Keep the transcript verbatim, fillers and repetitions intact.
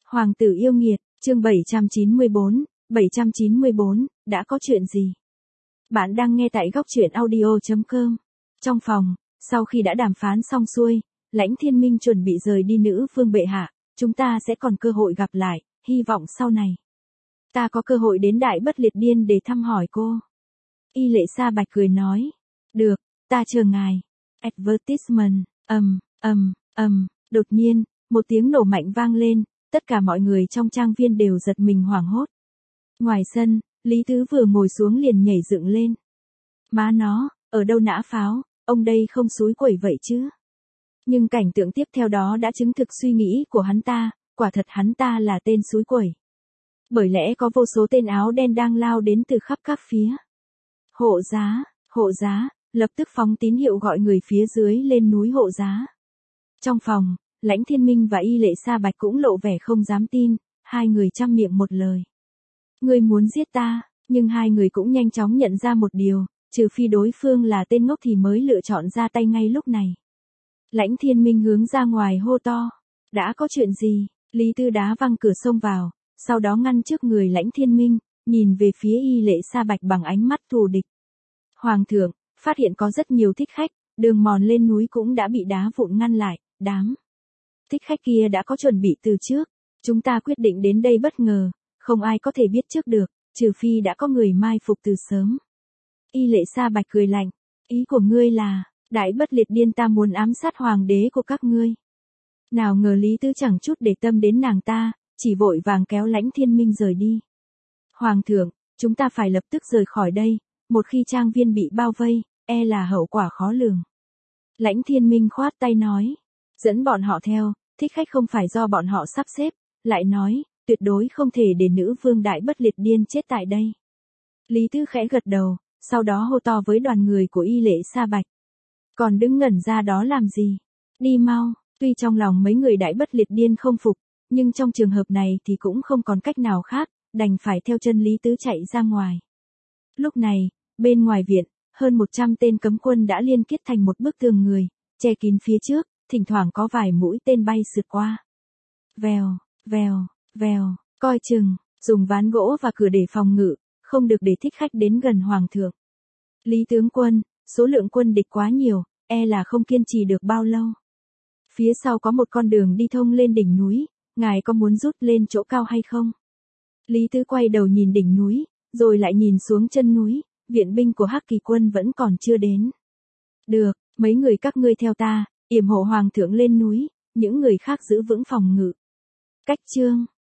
Hoàng tử yêu nghiệt, chương bảy trăm chín mươi bốn, bảy trăm chín mươi bốn, đã có chuyện gì? Bạn đang nghe tại góc truyện audio chấm com. Trong phòng, sau khi đã đàm phán xong xuôi, Lãnh Thiên Minh chuẩn bị rời đi. Nữ vương bệ hạ, chúng ta sẽ còn cơ hội gặp lại, hy vọng sau này ta có cơ hội đến Đại Bất Liệt Điên để thăm hỏi cô. Y Lệ Sa Bạch cười nói, được, ta chờ ngài. Advertisement, ầm, ầm, ầm, đột nhiên, một tiếng nổ mạnh vang lên, tất cả mọi người trong trang viên đều giật mình hoảng hốt. Ngoài sân, Lý Tứ vừa ngồi xuống liền nhảy dựng lên. Má nó, ở đâu nã pháo, ông đây không xúi quẩy vậy chứ? Nhưng cảnh tượng tiếp theo đó đã chứng thực suy nghĩ của hắn ta, quả thật hắn ta là tên xúi quẩy. Bởi lẽ có vô số tên áo đen đang lao đến từ khắp các phía. Hộ giá, hộ giá, lập tức phóng tín hiệu gọi người phía dưới lên núi hộ giá. Trong phòng, Lãnh Thiên Minh và Y Lệ Sa Bạch cũng lộ vẻ không dám tin, hai người trăm miệng một lời. Ngươi muốn giết ta, nhưng hai người cũng nhanh chóng nhận ra một điều, trừ phi đối phương là tên ngốc thì mới lựa chọn ra tay ngay lúc này. Lãnh Thiên Minh hướng ra ngoài hô to, đã có chuyện gì? Lý Tư đá văng cửa xông vào, sau đó ngăn trước người Lãnh Thiên Minh, nhìn về phía Y Lệ Sa Bạch bằng ánh mắt thù địch. Hoàng thượng, phát hiện có rất nhiều thích khách, đường mòn lên núi cũng đã bị đá vụn ngăn lại, đám thích khách kia đã có chuẩn bị từ trước, chúng ta quyết định đến đây bất ngờ, không ai có thể biết trước được, trừ phi đã có người mai phục từ sớm. Y Lệ Sa Bạch cười lạnh, ý của ngươi là, Đại Bất Liệt Điên ta muốn ám sát hoàng đế của các ngươi. Nào ngờ Lý Tứ chẳng chút để tâm đến nàng ta, chỉ vội vàng kéo Lãnh Thiên Minh rời đi. Hoàng thượng, chúng ta phải lập tức rời khỏi đây, một khi trang viên bị bao vây, e là hậu quả khó lường. Lãnh Thiên Minh khoát tay nói, dẫn bọn họ theo, thích khách không phải do bọn họ sắp xếp, lại nói, tuyệt đối không thể để nữ vương Đại Bất Liệt Điên chết tại đây. Lý Tứ khẽ gật đầu, sau đó hô to với đoàn người của Y Lệ Sa Bạch. Còn đứng ngẩn ra đó làm gì? Đi mau, tuy trong lòng mấy người Đại Bất Liệt Điên không phục, nhưng trong trường hợp này thì cũng không còn cách nào khác, đành phải theo chân Lý Tứ chạy ra ngoài. Lúc này, bên ngoài viện, hơn một trăm tên cấm quân đã liên kết thành một bức tường người, che kín phía trước, thỉnh thoảng có vài mũi tên bay sượt qua. Vèo, vèo, vèo, coi chừng, dùng ván gỗ và cửa để phòng ngự, không được để thích khách đến gần hoàng thượng. Lý tướng quân, số lượng quân địch quá nhiều, e là không kiên trì được bao lâu. Phía sau có một con đường đi thông lên đỉnh núi, ngài có muốn rút lên chỗ cao hay không? Lý Tứ quay đầu nhìn đỉnh núi, rồi lại nhìn xuống chân núi, viện binh của Hắc Kỳ quân vẫn còn chưa đến. Được, mấy người các ngươi theo ta, yểm hộ hoàng thượng lên núi, những người khác giữ vững phòng ngự. Cách chương